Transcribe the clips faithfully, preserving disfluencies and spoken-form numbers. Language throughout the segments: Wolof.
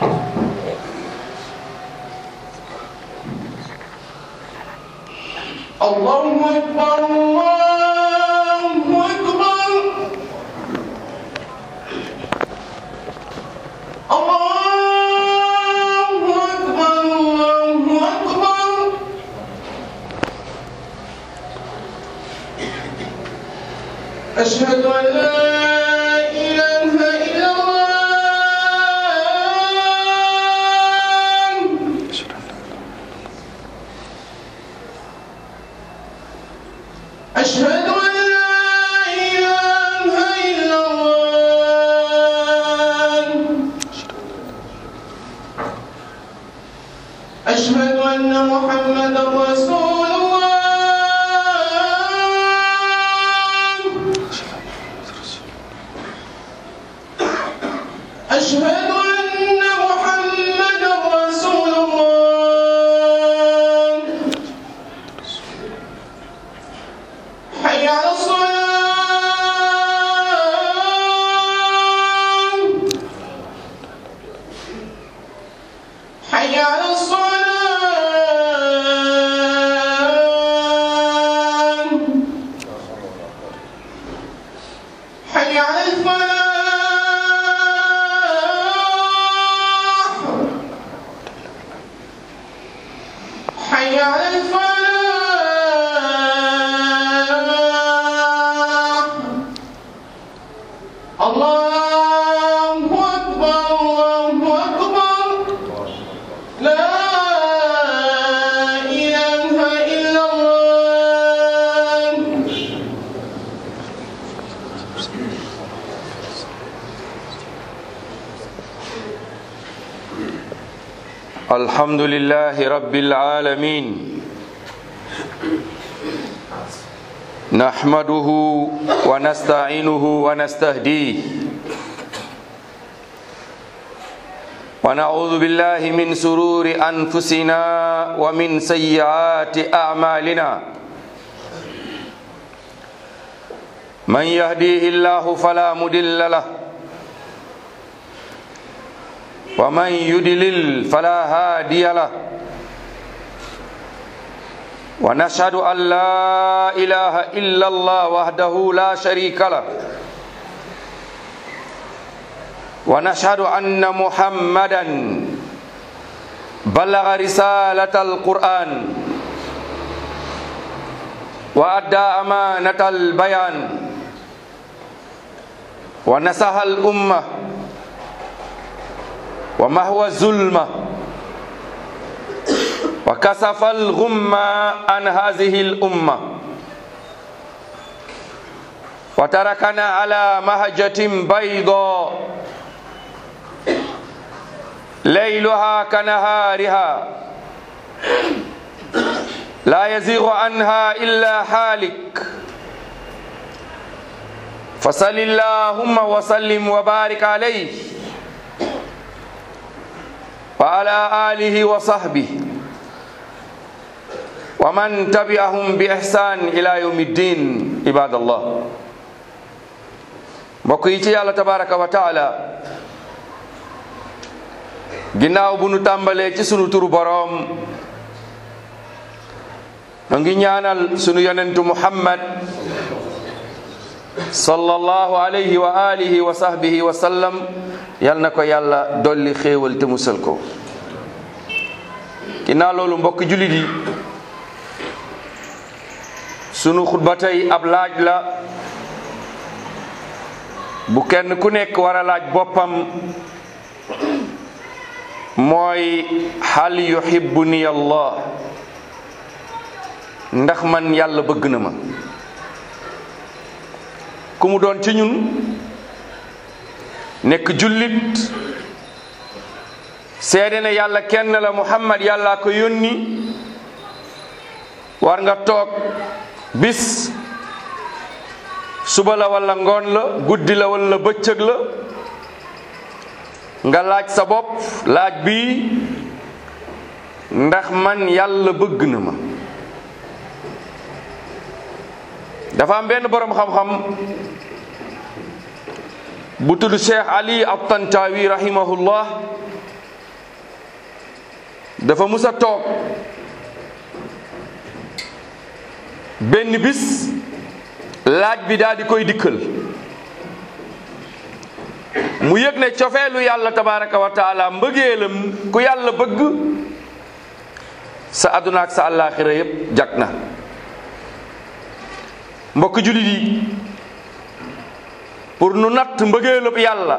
Allahu Akbar, Allahu Akbar. Allahu Akbar, Allahu Akbar. Ashhadu an la ilaha illallah. أشهد أن لا إله إلا الله. أشهد أن محمدا رسول الله. أشهد أن محمدا رسول الله. حي على الصلاة. حي على الصلاة. حي على الفلاح. حي على الفلاح. الله أكبر، الله أكبر. لا إله إلا الله. الحمد لله رب العالمين نحمده ونستعينه ونستهديه ونعوذ بالله من شرور أنفسنا ومن سيئات أعمالنا من يهديه الله فلا مضل له ومن يضلل فلا هادي له ونشهد أن لا إله إلا الله وحده لا شريك له ونشهد أن محمدا بلغ رسالة القرآن وأدى أمانة البيان ونصح الأمة ومحو الظلمة وكشف الغمة عن هذه الأمة وتركنا على مهجة بيضاء ليلها كنهارها لا يزيغ عنها إلا حالك فصل اللهم وسلم وبارك عليه وعلى آله وصحبه ومن تبعهم بإحسان إلى يوم الدين عباد الله mbokk yi ci yàlla tabaraka wa taala ginnaaw bu nu tàmbalee ci sunu turu boroom nu ngi ñaanal sunu yonentu Muhammad sallallahu alayhi wa alihi wa sahbihi wa sallam yal na ko yàlla dolli xéewal te musal ko ginnaaw loolu mbokk jullit yi sunu xutba tey ab laaj la bu kenn ku nekk war a laaj boppam mooy hal yuhibbuni Allah ndax man yàlla bëgg na ma ku mu doon ci ñun nekk jullit seede ne yàlla kenn la Muhammad yàlla ko yónni war nga toog bis suba la wala ngoon la guddi la wala bëccëg la nga laaj sa bopp laaj bi ndax man yàlla bëgg na ma dafa am benn boroom xam-xam bu tudd Cheikh Ali at-Tantawi rahimahullah dafa musa toog benn bis laaj bi daal di koy dikkal mu yëg ne cofeelu yàlla tabaraka wa taala mbëggeelam ku yàlla bëgg sa àdduna ak sa àllaaxira yépp jag na. mbokk jullit yi pour nu natt mbëggeelub yàlla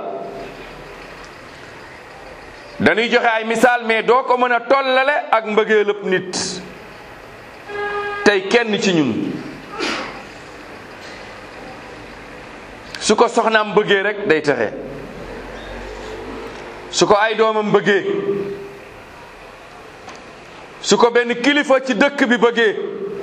dañuy joxe ay misaal mais doo ko mën a tollale ak mbëggeelub nit. tey kenn ci ñun su ko soxnaam bëggee rek day texe, su ko ay doomam bëggee, su ko benn kilifa ci dëkk bi bëggee.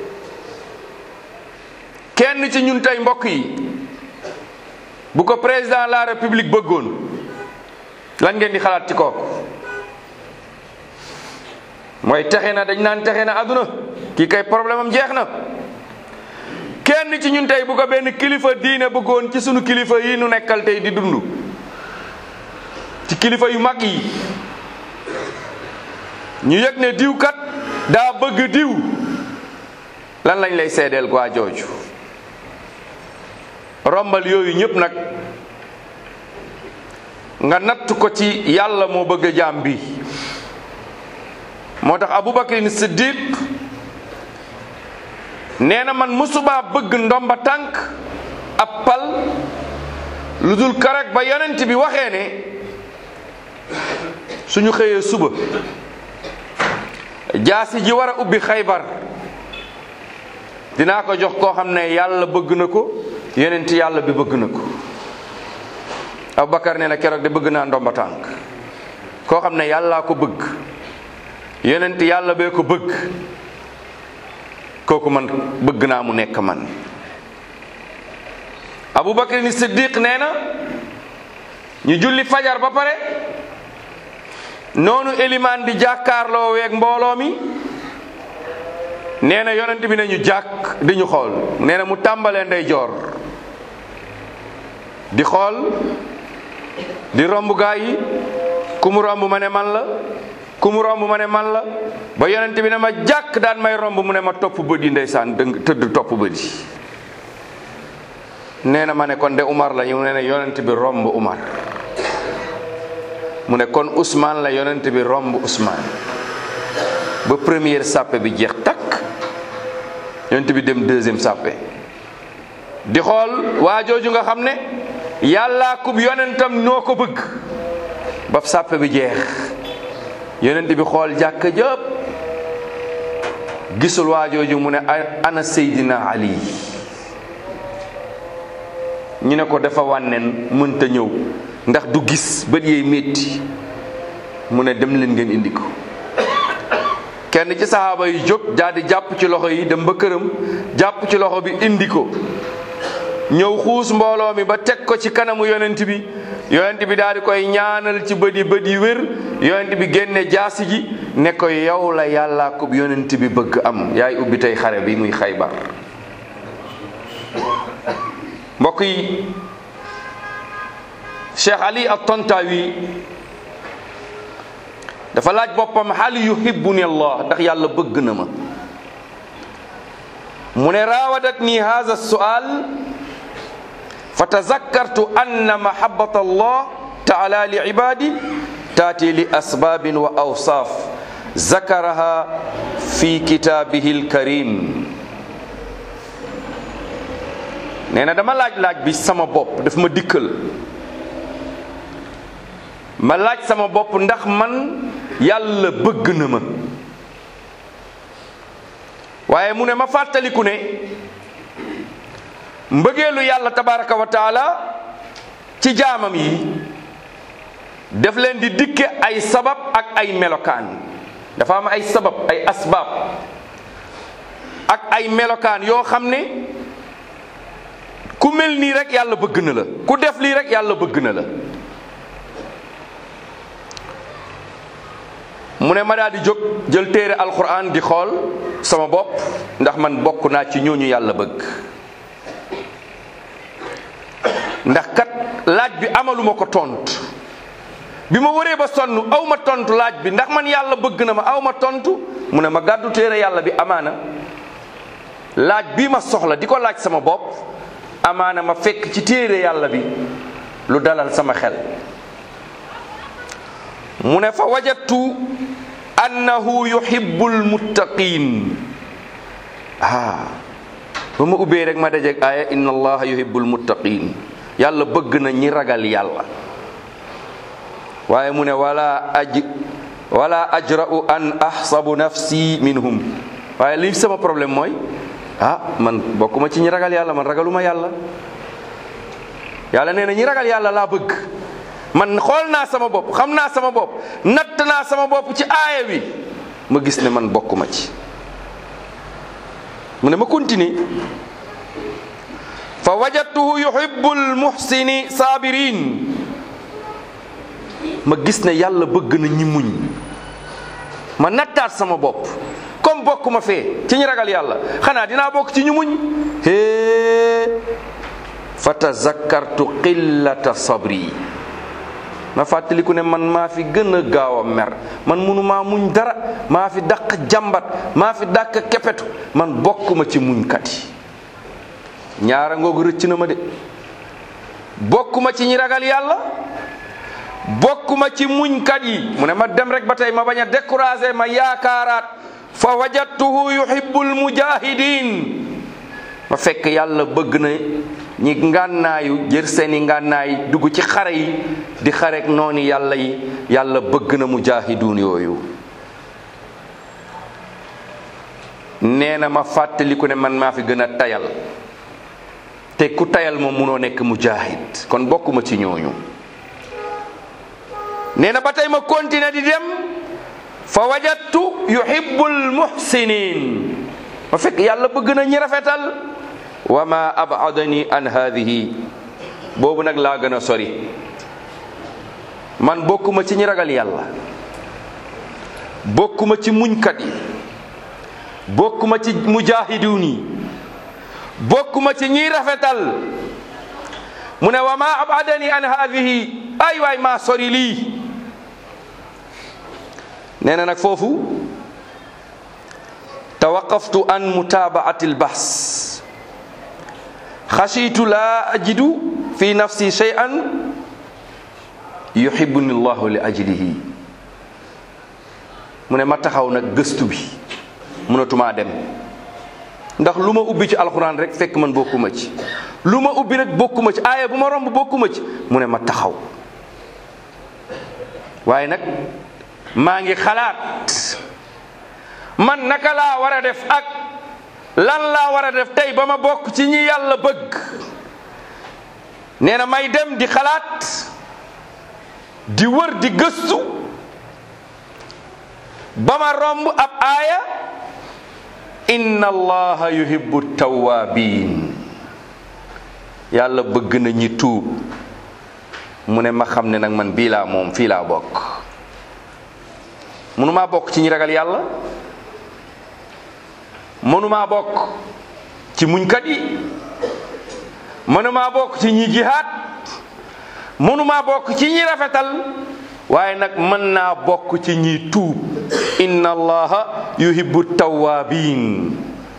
kenn ci ñun tey mbokk yi bu ko président de la république bëggoon lan ngeen di xalaat ci kooku? mooy texe na, dañ naan texe na àdduna, kii kay problème am jeex na. kenn ci ñun tey bu ko benn kilifa diine bëggoon ci sunu kilifa yi nu nekkal tey di dund, ci kilifa yu mag yi, ñu yëg ne diw kat daa bëgg diw, lan lañ lay seedeel waa jooju? rombal yooyu ñëpp nag nga natt ko ci yàlla moo bëgg jaam bi. moo tax Abubakar Siddiq nee na man musuma bëgg ndomba tànk ab pal lu dul karag ba yonent bi waxee ne suñu xëyee suba jaasi ji war a ubbi Xaybar dinaa ko jox koo xam ne yàlla bëgg na ko, yonent yàlla bi bëgg na ko. Abubakar nee na keroog de bëgg naa ndomba tànk koo xam ne yàllaa ko bëgg, yonent yàlla bee ko bëgg, kooku man bëgg naa mu nekk man. Abubakar ni Siddiq nee na ñu julli fajar ba pare noonu elimaan di jàkkaarloo weeg mbooloo mi, nee na yonent bi nañu jàkk di ñu xool. nee na mu tàmbalee ndeyjoor di xool di romb gaa yi, ku mu romb ma ne man la, ku mu romb ma ne man la, ba yonent bi ne ma jàkk daan may romb mu ne ma topp bët yi ndeysaan dëng tëdd topp bët yi. nee na ma ne kon de Umar la ñu ne ne yonent bi romb Umar, mu ne kon Ousmane la yonent bi romb Ousmane, ba première sàppe bi jeex takk yonent bi dem deuxième sàppe di xool waa jooju nga xam ne yàllaa kub yonentam noo ko bëgg, ba sàppe bi jeex yonent bi xool jàkk jëpp gisul waa jooju mu ne ana Seydina Ali. ñu ne ko dafa wànneen mënta ñëw ndax du gis bët yeey métti, mu ne dem leen ngeen indi ko. kenn ci saxaaba yi jóg daal di jàpp ci loxo yi dem ba këram jàpp ci loxo bi indi ko, ñëw xuus mbooloo mi ba teg ko ci kanamu yonent bi. yonent bi daal di koy ñaanal ci bët yi bët yi wér. yonent bi génne jaasi ji ne ko yow la yàllaa ko yonent bi bëgg am, yaay ubbi tey xare bi muy Xaybar. mbokk yi Cheikh Ali at-Tantawi dafa laaj boppam hal yuhibbuni Allah, ndax yàlla bëgg na ma? mu ne raawadatni hadha as-su'al fa tazakkartu anna mahabbata Allah ta'ala li ibadi taati li asbabin wa awsaf zakaraha fi kitabihi al-karim. nee na dama laaj laaj bi sama bopp daf ma dikkal, ma laaj sama bopp ndax man yàlla bëgg na ma. waaye mu ne ma fàttaliku ne mbëggeelu yàlla tabaraka wa taala ci jaamam yi daf leen di dikke ay sabab ak ay melokaan. dafa am ay sabab, ay asbaab ak ay melokaan yoo xam ne ku mel nii rek yàlla bëgg na la, ku def lii rek yàlla bëgg na la. mu ne ma daal di jóg jël téere alquran di xool sama bopp ndax man bokk naa ci ñooñu yàlla bëgg. ndax kat laaj bi amaluma ko tontu bi ma wëree ba sonn aw ma tontu laaj bi ndax man yàlla bëgg na ma aw ma tontu mu ne ma gàddu téere yàlla bi amaana laaj bii ma soxla di ko laaj sama bopp amaana ma fekk ci téere yàlla bi lu dalal sama xel mu ne fa wajadtu annahu yuhibbul muttaqin ah ba ma ubbee rek ma dajeeg aaya inna allaha yuhibbul muttaqin yàlla bëgg na ñi ragal yàlla waaye mu ne wala aj wala ajra'u an ahsabu nafsi minhum waaye li sama problème mooy ah man bokkuma ci ñi ragal yàlla man ragaluma yàlla yàlla nee na ñi ragal yàlla laa bëgg man xool naa sama bopp xam naa sama bopp natt naa sama bopp ci aaya bi ma gis ne man bokkuma ci mu ne ma continue fa wajadtuhu yuhibbul muhsini sabirin ma gis ne yàlla bëgg na ñi muñ ma nattaat sama bopp comme bokkuma fee ci ñi ragal yàlla xanaa dinaa bokk ci ñu muñ hee fa tazakkartu qillata sabri ma fàttaliku ne man maa fi gën a gaaw a mer man munu maa muñ dara maa fi dàq jàmbat maa fi dàq kepetu man bokkuma ci muñkat yi ñaara ngoogu rëcc na ma de bokkuma ci ñi ragal yàlla bokkuma ci muñkat yi mu ne ma dem rek ba tey ma bañ a découragé ma yaakaaraat fa wajadtuhu yuhibbul mujahidin ma fekk yàlla bëgg na ñi ngànnaayu jër seeni ngànnaay dugg ci xare yi di xarek noonu yàlla yi yàlla bëgg na mujahidun yooyu nee na ma fàttaliku ne man maa fi gën a tayal te ku tayal moom munoo nekk mujahid kon bokkuma ci ñooñu nee na ba tey ma continuer di dem fa wajadtu yuhibbul muhsinin ma fekk yàlla bëgg na ñi rafetal wa ma abadani an hadihi boobu nag laa gën a sori man bokkuma ci ñi ragal yàlla bokkuma ci muñkat yi bokkuma ci mujahidun yi bokkuma ci ñiy rafetal mu ne wa ma abadani an hadihi ay waay maa sori lii nee na nag foofu tawaqaftu an mutabaati albahs xashitu laa ajidu fi nafsi shay'an yuhibbuni llahu li ajlihi mu ne ma taxaw nag gëstu bi mënatumaa dem ndax lu ma ubbi ci alxuraan rek fekk man bokkuma ci lu ma ubbi rek bokkuma ci aaya bu ma romb bokkuma ci mu ne ma taxaw waaye nag maa ngi xalaat man naka laa war a def ak lan laa war a def tey ba ma bokk ci ñi yàlla bëgg nee na may dem di xalaat di wër di gëstu ba ma romb ab aaya inna allaha yuhibbu tawwabin yàlla bëgg na ñi tuub mu ne ma xam ne nag man bii laa moom fii laa bokk mënumaa bokk ci ñi ragal yàlla mënumaa bokk ci muñkat yi mënumaa bokk ci ñi jihaad mënumaa bokk ci ñi rafetal waaye nag mën naa bokk ci ñi tuub inna allaha yuhibbu tawwabin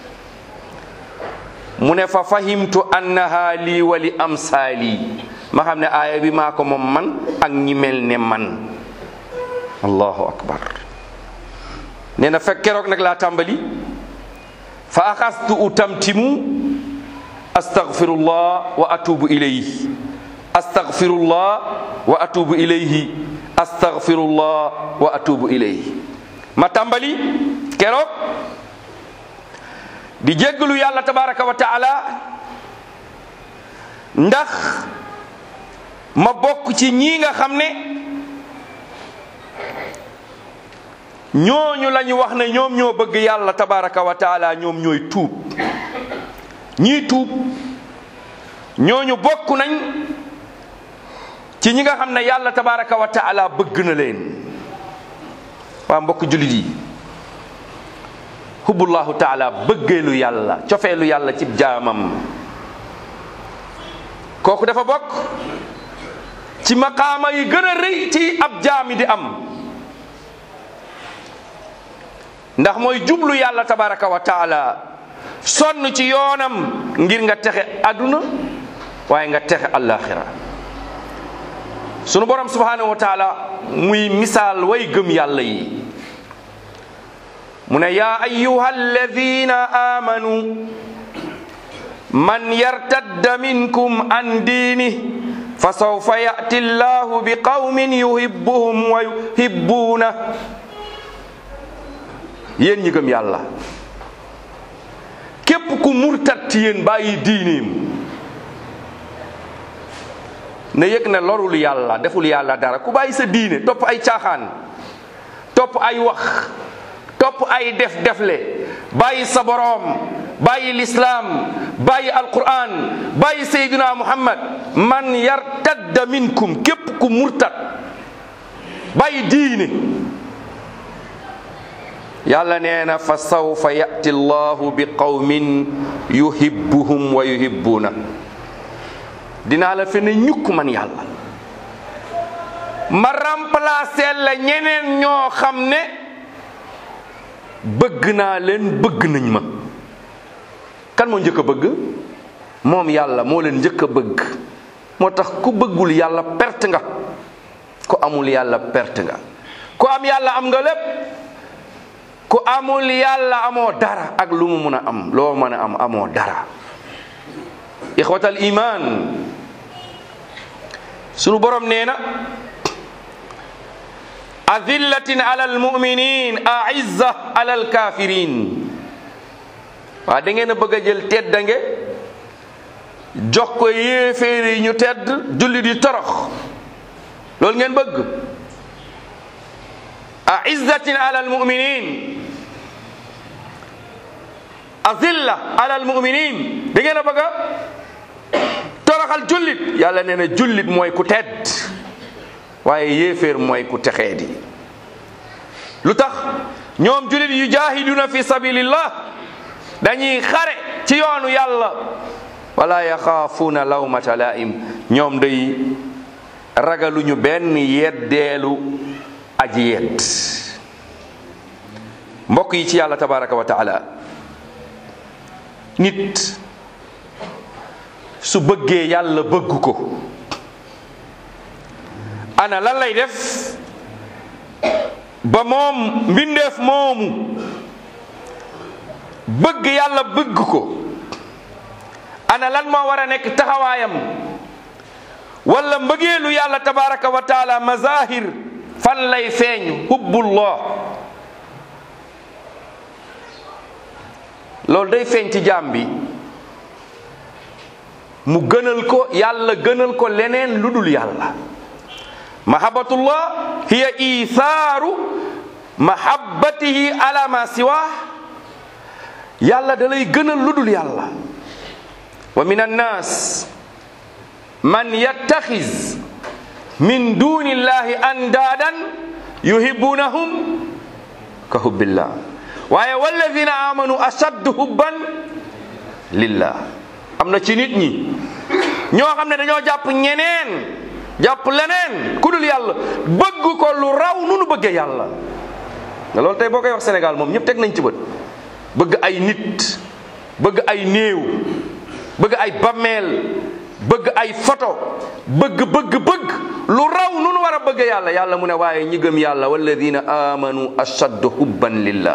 mu ne fa fahimtu annaha lii wa li amsaali ma xam ne aaya bi maa ko moom man ak ñi mel ne man allahu akbar nee na fekk keroog nag laa tàmbali fa axastu utamtimu astaghfirullah wa atubu ilayhi astaghfirullah wa atubu ilayhi astaghfirullah wa atubu ilayhi ma tàmbali keroog di jéggalu yàlla tabaraka wa taala ndax ma bokk ci ñii nga xam ne ñooñu lañu wax ne ñoom ñoo bëgg yàlla tabaraka wa taala ñoom ñooy tuub ñii tuub ñooñu bokk nañ ci ñi nga xam ne yàlla tabaraka wa taala bëgg na leen waa mbokk jullit yi hubbullahu taala bëggeelu yàlla cofeelu yàlla ci jaamam kooku dafa bokk ci maqaama yi gën a rëy ci ab jaami di am, ndax mooy jublu yàlla tabaraka wa taala, sonn ci yoonam ngir nga texe àdduna waaye nga texe àllaaxira. sunu borom subhanahu wa taala muy misaal way gëm yàlla yi mu ne yaa ayyuha alladina amanu man yartadda minkum an diini fa sawfa ya'ti llahu bi qawmin yuhibbuhum wa yuhibbuuna. yéen ñi gëm yàlla, képp ku murtat ci yéen bàyyi diineem na yëg ne lorul yàlla, deful yàlla dara. ku bàyyi sa diine topp ay caaxaan, topp ay wax, topp ay def defle, bàyyi sa boroom, bàyyi lislaam, bàyyi alquran, bàyyi sayyidina muhammad, man yartadda minkum, képp ku murtat bàyyi diine, yàlla nee na fa sawfa ya'ti llahu bi qawmin yuhibbuhum wa yuhibbuuna. dinaa la fe ne ñukk man yàlla, ma remplacer la ñeneen ñoo xam ne bëgg naa leen, bëgg nañ ma. kan moo njëkk a bëgg? moom yàlla moo leen njëkk a bëgg. moo tax ku bëggul yàlla perte nga, ku amul yàlla perte nga. ku am yàlla am nga lépp, ku amul yàlla amoo dara. ak lu mu mun a am, loo mën a am amoo dara. ixwatal iman, sunu borom nee na azillatin ala almuminin aizza ala alkafirin. waa da ngeen a bëgg a jël teddange jox ko yéeféer yi ñu tedd, jullit yi torox. loolu ngeen bëgg? aizzatin ala almuminin, azilla ala almuminin. da ngeen a bëgg a toroxal jullit. yàlla nee na jullit mooy ku tedd waaye yéeféer mooy ku texee di. lu tax? ñoom jullit yu jaahiduna fi sabilillah dañuy xare ci yoonu yàlla, wala yaxaafuuna lawmata laa'im. ñoom day ragaluñu benn yeddeelu aji yedd. mbokk yi ci yàlla tabaraka wa taala, nit su bëggee yàlla bëgg ko, ana lan lay def ba moom mbindeef moomu bëgg yàlla bëgg ko? ana lan moo war a nekk taxawaayam? wala mbëggeelu yàlla tabaraka wa taala mazahir fan lay feeñ? hubbullah. loolu day feeñ ci jaam bi, mu gënal ko yàlla, gënal ko leneen lu dul yàlla. mahabbatullah hiya ithaaru mahabbatihi ala ma siwa. yàlla da lay gënal lu dul yàlla. wa min annas man yattaxiz min duni llahi andaadan yuhibbunahum ka hubbillah, waaye walladina amanu ashaddu hubban lillah. am na ci nit ñi ñoo xam ne dañoo jàpp ñeneen, jàpp leneen ku dul yàlla, bëgg ko lu raw nu nu bëggee yàlla. nga loolu tey boo koy wax Sénégal moom ñëpp teg nañ ci bët. bëgg ay nit, bëgg ay néew, bëgg ay bammeel, bëgg ay photo, bëgg bëgg bëgg lu raw nu nu war a bëgg yàlla. yàlla mu ne waaye ñi gëm yàlla walladina amanu ashaddu hubban lillah.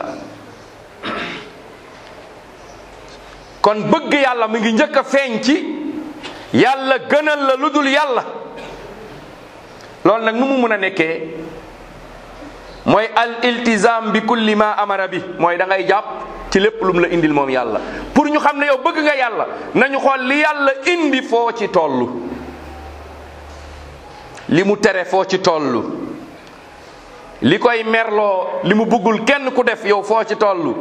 kon bëgg yàlla mi ngi njëkk a feeñ ci yàlla gënal la lu dul yàlla. loolu nag nu mu mun a nekkee? mooy al iltizam bi kulli ma amara bi, mooy da ngay jàpp ci lépp lu mu la indil moom yàlla. pour ñu xam ne yow bëgg nga yàlla, nañu xool li yàlla indi foo ci tollu, li mu tere foo ci tollu, li koy merloo, li mu bëggul kenn ku def yow foo ci tollu.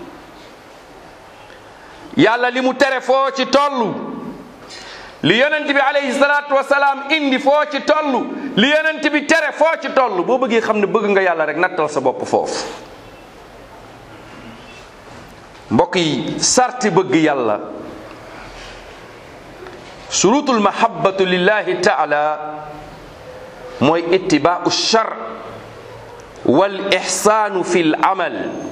yàlla li mu tere foo ci tollu, li yonent bi alayhi salaatu wasalaam indi foo ci tollu, li yonent bi tere foo ci tollu. boo bëggee xam ne bëgg nga yàlla rek nattal sa bopp foofu. mbokk yi, sarti bëgg yàlla, surutul mahabbatu lillahi taala mooy ittibaau shar wal ihsaanu fil amal.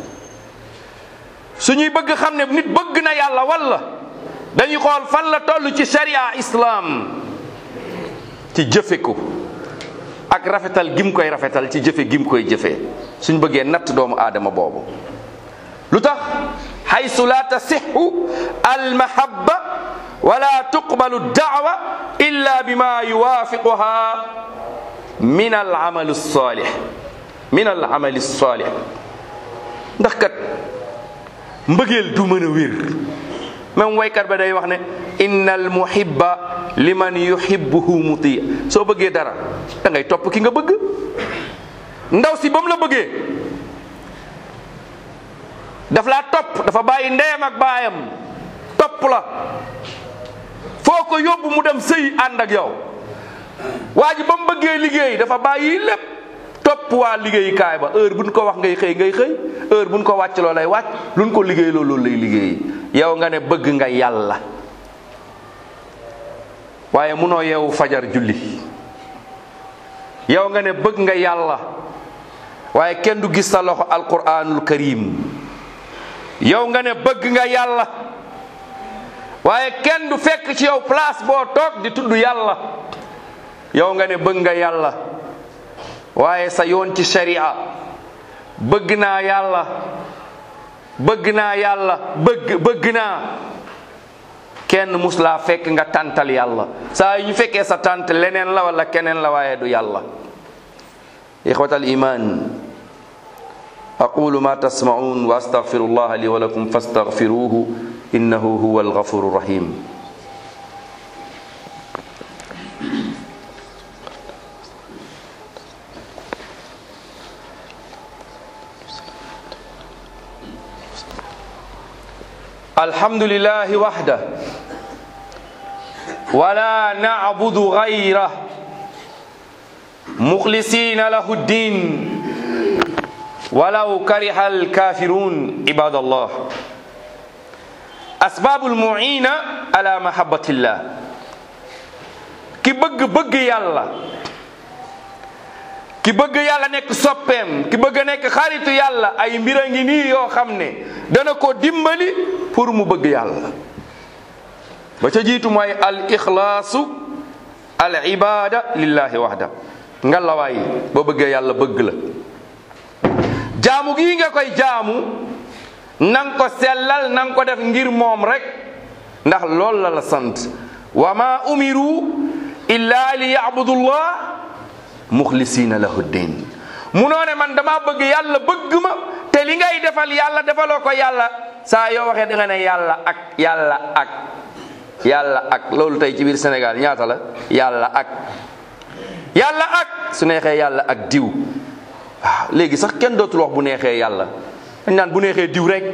suñuy bëgg xam ne nit bëgg na yàlla walla dañuy xool fan la toll ci sharia islam ci jëfe ko ak rafetal gim koy rafetal ci jëfe gim koy jëfee suñ bëggee natt doomu aadama boobu. lu tax haysu la tasixu almahabba wala tuqbalu daawa illa bima yuwaafiquha min alamal alsalih min alamal alsalih. ndax kat mbëggeel du mën a wér. même waykat ba day wax ne innal muhibba liman yuhibbuhu muti. soo bëggee dara da ngay topp ki nga bëgg. ndaw si ba mu la bëggee daf laa topp, dafa bàyyi ndeyam ak baayam topp la foo ko yóbbu mu dem sëy ànd ak yow. waa ji ba mu bëggee liggéey dafa bàyyi lépp topp waa liggéeyukaay ba. heure buñ ko wax ngay xëy ngay xëy, heure buñ ko wàcc loo lay wàcc, luñ ko liggéey loolu lay liggéey. yow nga ne bëgg nga yàlla waaye munoo yeewu fajar julli. yow nga ne bëgg nga yàlla waaye kenn du gis sa loxo alquranul karim. yow nga ne bëgg nga yàlla waaye kenn du fekk ci yow place boo toog di tudd yàlla. yow nga ne bëgg nga yàlla waaye sa yoon ci sharia bëgg naa yàlla bëgg naa yàlla bëgg bëgg naa kenn mus laa fekk nga tàntal yàlla. saa yu ñu fekkee sa tànt leneen la wala keneen la waaye du yàlla. ixwatal iman, aqulu ma tasma'un wa astaghfirullah li wa lakum fastaghfiruhu innahu huwal ghafurur rahim. alhamdulillahi wahda wala na'budu ghayra mukhlisina lahu ddin walaw kariha alkafirun. ibadallah, asbabul mu'ina ala mahabbatillah. ki bëgg bëgg yàlla, ki bëgg yàlla nekk soppeem, ki bëgg nekk xaritu yàlla, ay mbir a ngi nii yoo xam ne dana ko dimbali pour mu bëgg yàlla. ba ca jiitu mooy al ixlaasu al ibada lillahi wahda. ngalawaay boo bëggee yàlla bëgg la, jaamu gii nga koy jaamu nang ko sellal, nang ko def ngir moom rek, ndax loolu la la sant. wa ma umiru illa li ya'budullah muxlisina lahu ddin. munoo ne man dama bëgg yàlla bëgg ma te li ngay defal yàlla defaloo ko yàlla. saa yoo waxee da nga ne yàlla ak yàlla ak yàlla ak. loolu tey ci biir Sénégal ñaata la? yàlla ak yàlla ak su neexee yàlla ak diw. waaw léegi sax kenn dootul wax bu neexee yàlla, dañ naan bu neexee diw rek.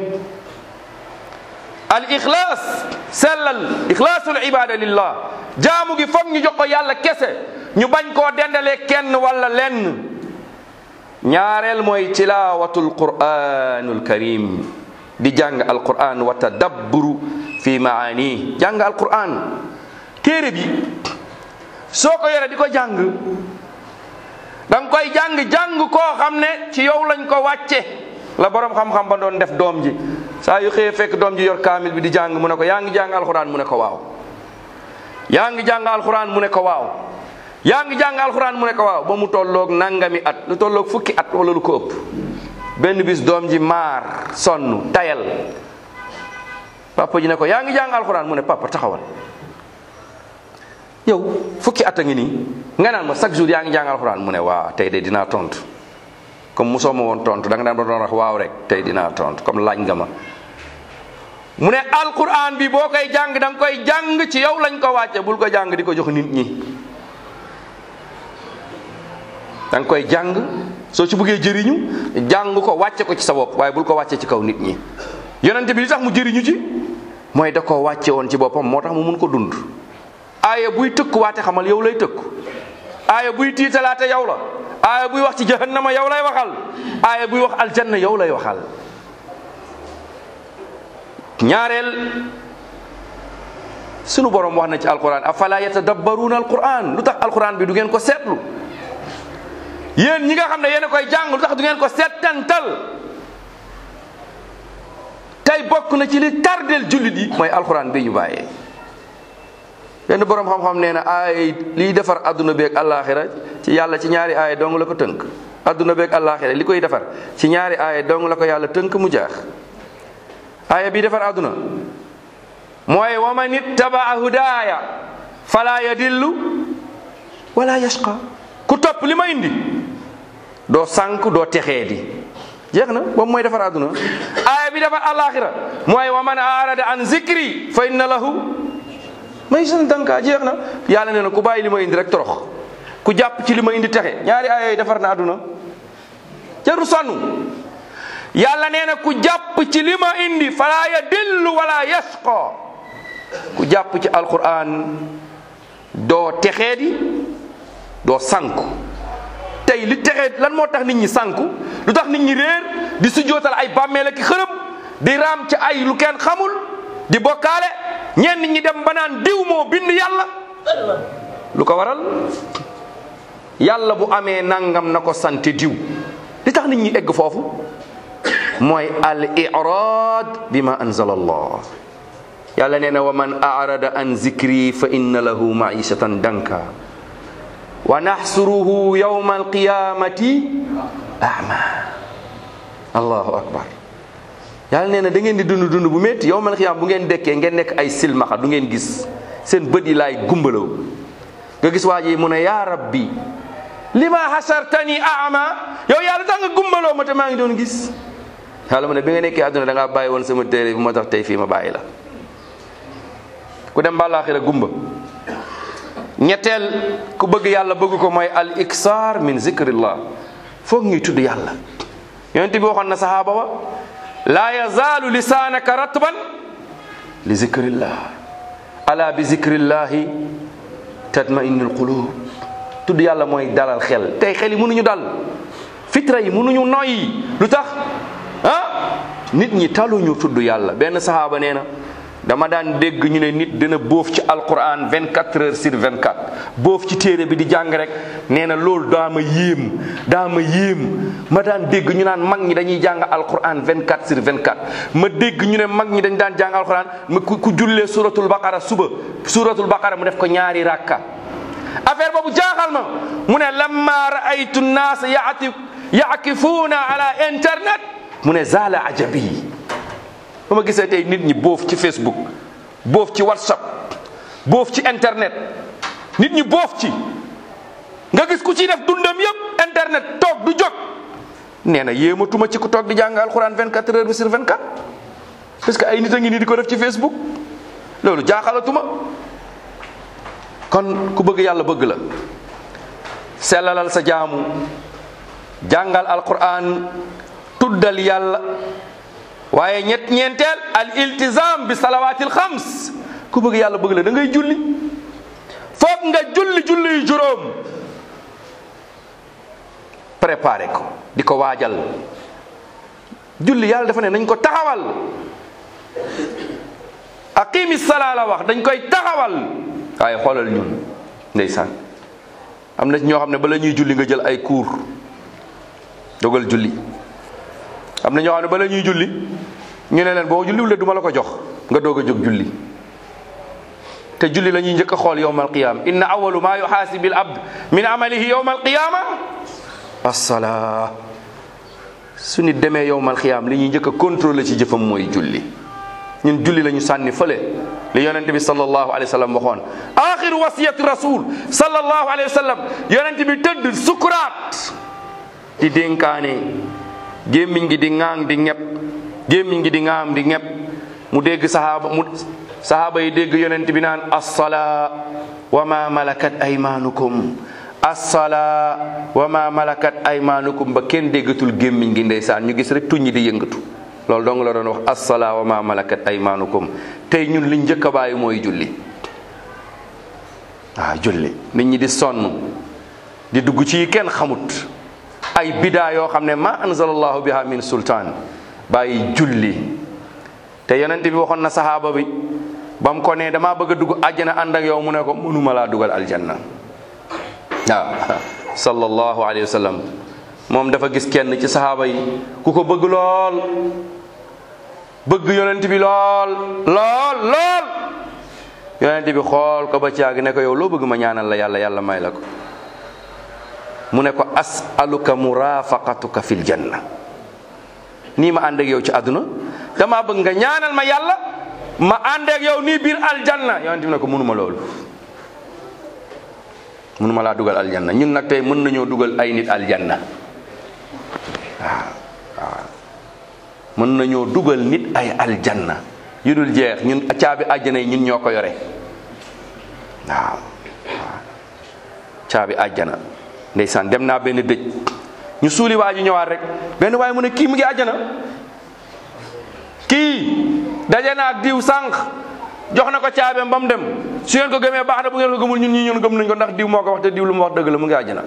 al ixlaas, sellal, ixlaasul ibada lillah. jaamu gi foog ñu jox ko yàlla kese, ñu bañ koo dendalee kenn wala lenn. ñaareel mooy tilaawatul qur'anul karim, di jàng alquran wa tadabburu fi maani. jàng alquran, téere bi soo ko yore di ko jàng danga koy jàng jàng koo xam ne ci yow lañ ko wàcce. la borom xam-xam ba doon def doom ji, saa yu xëyee fekk doom ji yor kaamil bi di jàng mu ne ko yaa ngi jàng alquran, mu ne ko waaw. yaa ngi jàng alquran, mu ne ko waaw. yaa ngi jàng alquran, mu ne ko waaw. ba mu tolloog nangami at, lu tolloog fukki at wala lu ko ëpp. benn bis doom ji maar sonn tayal, papa ji ne ko yaa ngi jàng alquran, mu ne papa taxawal, yow fukki at a ngi nii nga naan ma chaque jour yaa ngi jàng alquran. mu ne waaw tey de dinaa tontu, comme mosoo ma woon tontu da nga daan doon wax waaw rek, tey dinaa tontu comme laaj nga ma. mu ne alquran bi boo koy jàng da nga koy jàng ci yow lañ ko wàcce, bul ko jàng di ko jox nit ñi. da nga koy jàng soo ci bëggee jëriñu jàng ko wàcce ko ci sa bopp, waaye bul ko wàcce ci kaw nit ñi. yonente bi li tax mu jëriñu ci mooy da ko wàcce woon ci boppam, moo tax mu mun ko dund. aaya buy tëkkuwaate xamal yow lay tëkku, aaya buy tiitalaate yow la, aaya buy wax ci jahannama yow lay waxal, aaya buy wax aljanna yow lay waxal. ñaareel, sunu borom wax na ci alquran afala yatadabbaruuna alquran. lu tax alquran bi du ngeen ko seetlu? yéen ñi nga xam ne yéen a koy jàng lu tax du ngeen ko settantal tey bokk na ci li tardel jullit yi mooy alxuraan bi ñu bàyyee. benn borom xam-xam nee na ay liy defar adduna beeg àllaaxira ci yàlla ci ñaari aaya dong la ko tënk adduna beeg àllaaxira li koy defar ci ñaari aaya dong la ko yàlla tënk mu jaax. aaya bi defar adduna mooy wa man ittabaa hudaaya fala yadillu wala yashqa ku topp li ma indi doo sànk doo texee di jeex na boobu mooy defar adduna. aaya bi defar àllaaxira mooy wa man arada an zikri fa inna lahu may san danka jeex na yàlla nee na ku bàyyi li ma indi rek torox ku jàpp ci li ma indi texe ñaari aaya yi defar na adduna jaru sonn. yàlla nee na ku jàpp ci li ma indi fala yadillu wala yashqa ku jàpp ci alquran doo texee di doo sànku. tey li texee lan moo tax nit ñi sànku lu tax nit ñi réer di sujjootal ay bàmmeel ak xërëm di raam ci ay lu kenn xamul di bokkaale ñenn ñi dem ba naan diw moo bind yàlla. lu ko waral yàlla bu amee nangam na ko sante diw. li tax nit ñi egg foofu mooy al i'raad bima anzala allah. yàlla nee na wa man a'rada an zikri fa inna lahu ma'ishatan danka wa nahsuruhu yawma alqiyamati a'ma. allahu akbar. yàlla nee na da ngeen di dund dund bu métti yawmal qiyaam bu ngeen dekkee ngeen nekk ay silmaxa du ngeen gis seen bët yi laay gumbalaw nga gis waa ji mu ne yaa rabbi lima hasartani a'ma yow yàlla tax nga gumbaloo ma te maa ngi doon gis. yàlla mu ne bi nga nekkee àdduna da ngaa bàyyi woon sama téere bi moo tax tey fii ma bàyyi la. ku dem ba àllaaxira gumba. ñetteel ku bëgg yàlla bëgg ko mooy al iksaar min zikrillah foog ñuy tudd yàlla. yonent bi waxoon na sahaaba wa laa yazaalu lisaanaka ratban li zikrillah ala bi zikrillahi tatma'innul qulub. tudd yàlla mooy dalal xel tey xel yi mënuñu dal fitra yi mënuñu noyyi lu tax ah nit ñi taluñu tudd yàlla. benn sahaaba nee na dama daan dégg ñu ne nit dina bóof ci alquran vingt-quatre heures sur vingt-quatre bóof ci téere bi di jàng rek nee na loolu daa ma yéem daa ma yéem ma daan dégg ñu naan mag ñi dañuy jàng alquran vingt-quatre sur vingt-quatre ma dégg ñu ne mag ñi dañ daan jàng alquran ma ku ku jullee suratul baqara suba suratul baqara mu def ko ñaari rakka. affaire boobu jaaxal ma mu ne lamma raaytu nnaas yaati yaakifuuna ala internet mu ne zaala ajabi. ba ma gisee tey nit ñi boof ci Facebook boof ci WhatsApp boof ci internet nit ñi boof ci nga gis ku ci def dundam yëpp internet toog du jóg nee na yéematuma ci ku toog di jàng alxuraan vingt-quatre heures sur vingt-quatre parce que ay nit a ngi nii di ko def ci Facebook loolu jaaxalatuma. kon ku bëgg yàlla bëgg la sellalal sa jaamu jàngal alquran tuddal yàlla waaye ñett ñeenteel al iltizam bi salawaatil xams ku bëgg yàlla bëgg la da ngay julli foog nga julli julli yu juróom préparé ko di ko waajal. julli yàlla dafa ne nañ ko taxawal aqimi salaa la wax dañ koy taxawal waaye xoolal ñun ndeysaan am na ñoo xam ne bala ñuy julli nga jël ay cours dogal julli. am na ñoo xam ne bala ñuy julli ñu ne leen boo julliwul du ma la ko jox nga doog a jóg julli te julli la ñuy njëkk a xool yawmal qiyaama inna awwalu maa yuhaasibu al abd min amalihi yawmal qiyaama as-salaa. su nit demee yawmal qiyaama li ñuy njëkk a contrôler ci jëfam mooy julli. ñun julli la ñu sànni fële li yonent bi sallallahu alayhi wa sallam waxoon axiru wasiyati rasul sallallahu alayhi wa sallam yonent bi tëdd sukuraat di dénkaane gémmiñ gi di ŋaang di ñepp gémmiñ gi di ŋaam di ñepp mu dégg sahaaba mu sahaaba yi dégg yonent bi naan as-salaa wa ma malakat aymanukum as-salaa wa ma malakat aymanukum ba kenn déggatul gémmiñ gi ndeysaan ñu gis rek tuñ di yëngatu. loolu dong la doon wax as-salaa wa ma malakat aymanukum tey ñun liñ njëkk a bàyyi mooy julli. waaw julli nit ñi di sonn di dugg ci kenn xamut ay bidaa yoo xam ne ma anzalallahu biha min sultaan bàyyi julli. te yonent bi waxoon na sahaaba bi ba mu ko ne damaa bëgg a dugg àjjana ànd ak yow mu ne ko mënuma laa dugal aljanna waaw sallallahu alayhi wa sallam moom dafa gis kenn ci sahaaba yi ku ko bëgg lool bëgg yonent bi lool lool lool yonent bi xool ko ba caag ne ko yow loo bëgg ma ñaanal la yàlla yàlla may la ko mu ne ko as'aluka murafaqatuka fil janna nii ma ànd ak yow ci àdduna dama bëgg nga ñaanal ma yàlla ma ànd ak yow nii biir aljanna yonent bi ne ko mënuma loolu mënuma laa dugal aljanna ñun nag tey mën nañoo dugal ay nit aljanna waaw waaw mën nañoo dugal nit ay aljanna yu dul jeex ñun caabi àjjana yi ñun ñoo ko yore waaw waaw caabi àjjana ndeysaan dem naa benn dëj ñu suuli waa ji ñëwaat rek benn waaye mu ne kii mu ngi àjjana kii daje na ak diw sànq jox na ko caabeem ba mu dem su ngeen ko gëmee baax na bu ngeen ko gëmul ñun ñi ñun gëm nañ ko ndax diw moo ko wax te diw lu mu wax dëgg la mu ngi àjjana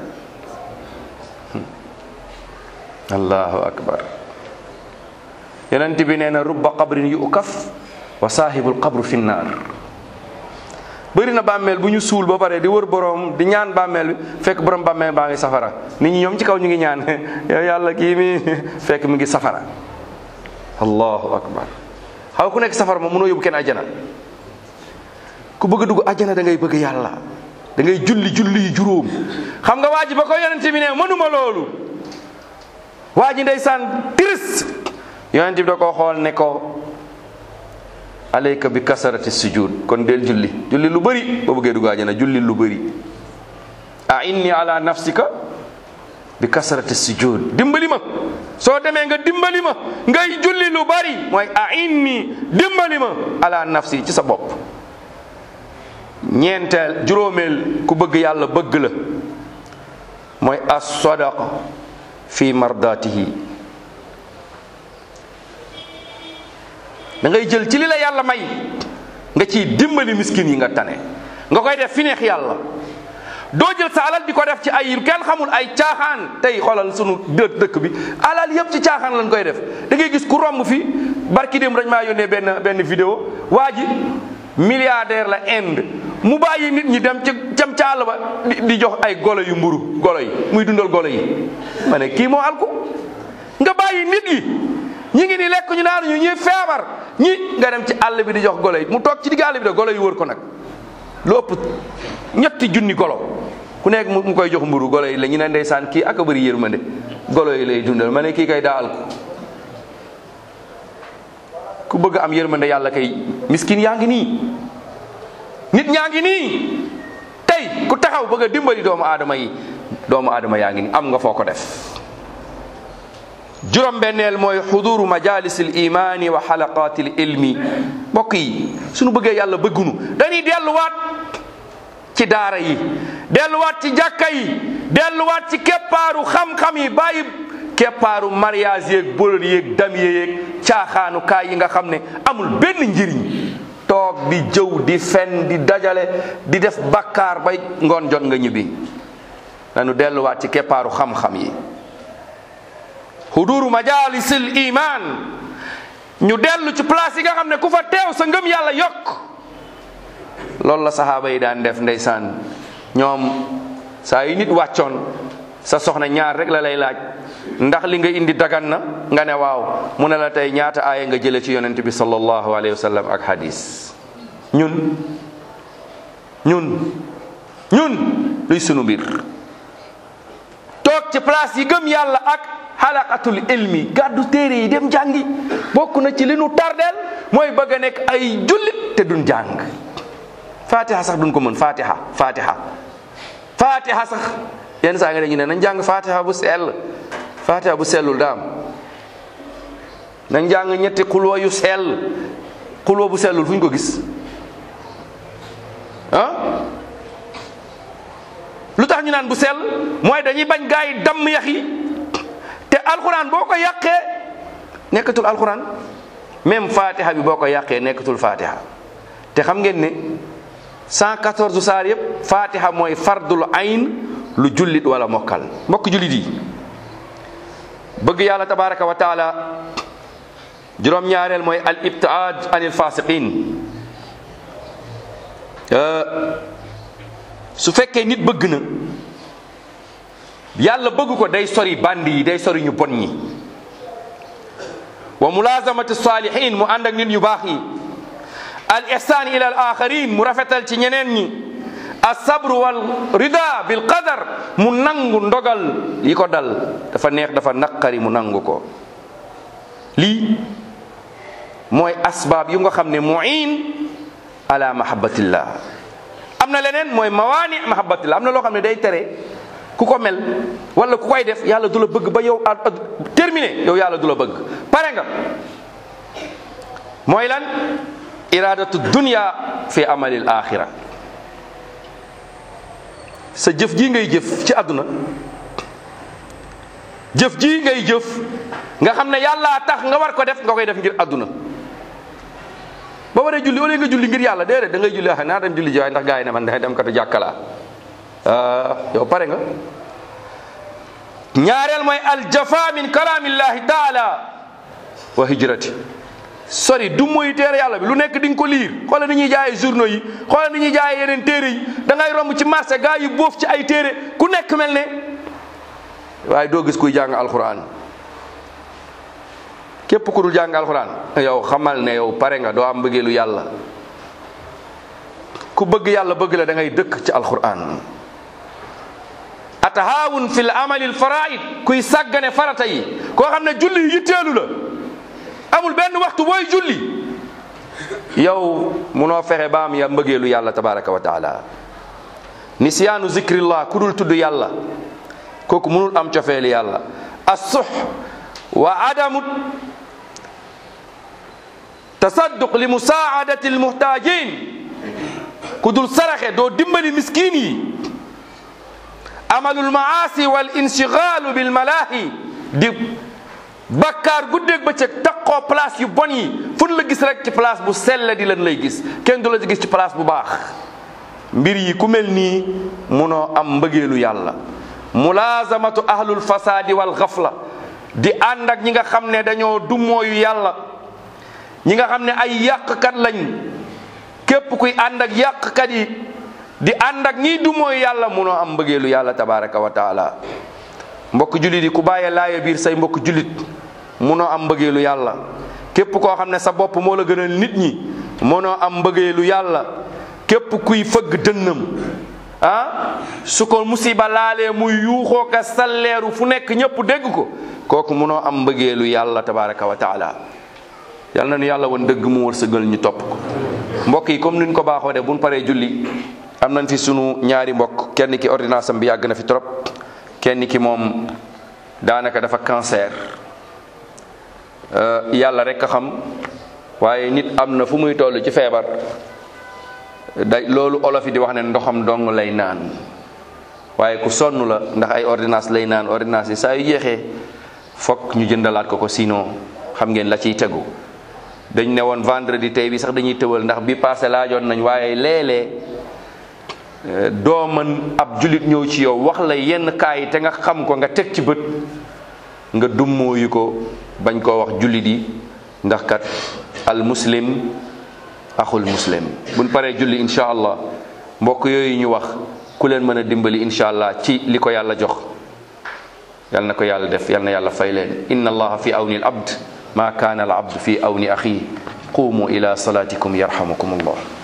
allahu akbar yonent bi nee na rubba qabrin yu'kaf wa saahibul qabru fi nnaar bëri na bàmmeel bu ñu suul ba pare di wër borom di ñaan bàmmeel bi fekk borom bàmmeel baa ngi safara nit ñi ñoom ci kaw ñu ngi ñaan yow yàlla kii mi fekk mi ngi safara allahu akbar xaw ku nekk safara moom mënoo yóbbu kenn àjjana ku bëgg a dugg àjjana da ngay bëgg yàlla da ngay julli julli yu juróom xam nga waa ji ba ko yonent bi ne mënuma loolu waa ji ndeysaan triste yonent bi da koo xool ne ko alayka bi kasarati sujud kon del julli julli lu bëri boo bëggee dugg àjjana julli lu bëri a inni ala nafsika bi kasarati sujud dimbali ma soo demee nga dimbali ma ngay julli lu bëri mooy a inni dimbali ma ala nafsi ci sa bopp ñeenteel juróomeel ku bëgg yàlla bëgg la mooy as-sadaqa fi mardatihi da ngay jël ci li la yàlla may nga ciy dimbali miskin yi nga tane nga koy def fi neex yàlla doo jël sa alal di ko def ci ay kenn xamul ay caaxaan tey xoolal sunu dëkk dëkk bi alal yëpp ci caaxaan lañ koy def da ngay gis ku romb fi barki dem dañ maa yónnee benn benn vidéo waa ji milliardaire la Inde mu bàyyi nit ñi dem ci cam ca àll ba di jox ay golo yu mburu golo yi muy dundal golo yi ma ne kii moo alku nga bàyyi nit yi ñi ngi ni lekk ñu naanu ñu ñuy feebar ñi nga dem ci àll bi di jox golo yi mu toog ci digg àll bi de golo yi wër ko nag lu ëpp ñetti junni golo ku nekk mu koy jox mburu golo yi la ñu ne ndeysaan kii ak a bëri yërmande golo yi lay dundal ma ne kii kay daa alku ku bëgg am yërmande yàlla kay miskin yaa ngi nii nit ñaa ngi nii tey ku taxaw bëgg a dimbali doomu aadama yi doomu aadama yaa ngi nii am nga foo ko def juróom benneel mooy xuduru majalisil imani wa xalaqatil ilmi mbokk yi suñu bëggee yàlla bëggunu dañuy delluwaat ci daara yi delluwaat ci jàkka yi delluwaat ci keppaaru xam-xam yi bàyyi keppaaru mariage yeeg bolol yeeg damiye yeeg caaxaanu kaay yi nga xam ne amul benn njëriñ toog di jëw di fen di dajale di def bakkaar bay ngoon jot nga ñibbi nañu delluwaat ci keppaaru xam-xam yi huduru majalisil iman ñu dellu ci place yi nga xam ne ku fa teew sa ngëm yàlla yokk loolu la sahaaba yi daan def ndeysaan ñoom saa yu nit wàccoon sa soxna ñaar rek la lay laaj ndax li nga indi dagan na nga ne waaw mu ne la tey ñaata aaya nga jële ci yonent bi sallallahu alayhi wa sallam ak hadis ñun ñun ñun luy sunu mbir toog ci place yi gëm yàlla ak xalaqatul ilmi gàddu téere yi dem jàngi bokk na ci li nu tardeel mooy bëgg a nekk ay jullit te duñ jàng fatiha sax duñ ko mën fatiha fatiha fatiha sax yenn saa nga dañu ne nañ jàng fatiha bu sell fatiha bu sellul daam nañ jàng ñetti xulwa yu sell xulwa bu sellul fu ñu ko gis ah lu tax ñu naan bu sell mooy dañuy bañ gaa yi damm yax yi te alxuraan boo ko yàqee nekkatul alxuraan même fatiha bi boo ko yàqee nekkatul fatiha te xam ngeen ne cent quatorze saar yëpp fatiha mooy fardul ayn lu jullit wala mokkal mbokk jullit yi bëgg yàlla tabaraka wa taala juróom-ñaareel mooy al ibtiaad anil fasiqin su fekkee nit bëgg na yàlla bëgg ko day sori bandi yi day sori ñu bon ñi. wa mulazamati salihin mu ànd ak nit ñu baax yi. al ihsan ila al akharin mu rafetal ci ñeneen ñi. as-sabru wal rida bil qadar mu nangu ndogal yi ko dal dafa neex dafa naqari mu nangu ko. lii mooy asbaab yu nga xam ne muin ala mahabbatillah. am na leneen mooy mawaani mahabbatillah. am na loo xam ne day tere ku ko mel wala ku koy def yàlla du la bëgg ba yow terminé yow yàlla du la bëgg pare nga. mooy lan iradatu dunya fi amalil axira. sa jëf ji ngay jëf ci àdduna jëf ji ngay jëf nga xam ne yàlla tax nga war ko def nga koy def ngir àdduna. ba waree julli wala nga julli ngir yàlla déedéet da ngay julli ah naa dem julli ji waaye ndax gaa yi ne man da dem katu jàkkalaa yow pare nga. ñaareel mooy aljafa min kalamillahi taala wa hijrati. sori du mooy téere yàlla bi lu nekk di nga ko liir xoolal ni ñuy jaayee journaux yi xoolal ni ñuy jaayee yeneen téere yi da ngay romb ci marché gaa yi boof ci ay téere ku nekk mel ne waaye doo gis kuy jàng alquran. képp ku dul jàng alquran yow xamal ne yow pare nga doo am mbëggeelu yàlla. ku bëgg yàlla bëgg la da ngay dëkk ci alquran. atahawun fil amali al faraid kuy sàggane farata yi koo xam ne julli yi yitteelu la amul benn waxtu booy julli yow munoo fexe ba am ya mbëggeelu yàlla tabaraka wa taala. nisyaanu zikrillah ku dul tudd yàlla kooku munul am cofeeli yàlla. as-suh wa adamu tasadduq li musaadati almuhtajin ku dul saraxe doo dimbali miskin yi. amalul maasi wal inshigalu bil malahi di bakkaar guddeeg bëccëg takkoo place yu bon yi fu la gis rek ci place bu sell di leen lay gis kenn du la gis ci place bu baax. mbir yi ku mel nii munoo am mbëggeelu yàlla. mulazamatu ahlul fasadi wal ghafla di ànd ak ñi nga xam ne dañoo dummooyu yàlla ñi nga xam ne ay yàqkat lañ. képp kuy ànd ak yàqkat yi di ànd ak ñiy dummooyu yàlla munoo am mbëggeelu yàlla tabaraka wa taala. mbokk jullit yi ku bàyyee laaya biir say mbokk jullit munoo am mbëggeelu yàlla. képp koo xam ne sa bopp moo la gënal nit ñi munoo am mbëggeelu yàlla. képp kuy fëgg dënnam ah su ko musiba laalee muy yuuxoo ka salleeru fu nekk ñëpp dégg ko kooku munoo am mbëggeelu yàlla tabaraka wa taala. yal na nu yàlla woon dëgg mu wërsëgal ñu topp ko. mbokk yi comme niñ ko baaxoo de buñ paree julli am nañ fi sunu ñaari mbokk kenn ki ordonnance am bi yàgg na fi trop kenn ki moom daanaka dafa cancer yàlla rek a xam waaye nit am na fu muy toll ci feebar day loolu olof yi di wax ne ndoxam dong lay naan waaye ku sonn la ndax ay ordonnance lay naan ordonnance yi saa yu jeexee fokk ñu jëndalaat ko ko sinon xam ngeen la ciy tegu. dañ ne woon vendredi tey bi sax dañuy tëwal ndax bi passé laajoon nañ waaye léeg-léeg doo mën ab jullit ñëw ci yow wax la yenn kaa yi te nga xam ko nga teg ci bët nga dummóoyu ko bañ koo wax jullit yi ndax kat al muslim axul muslim. buñ paree julli incha allah mbokk yooyu ñu wax ku leen mën a dimbali incha allah ci li ko yàlla jox yal na ko yàlla def yal na yàlla fay leen. inna allaha fi awni al abd ma kaana al abd fi awni axi qumu ila salatikum yarhamukum allah.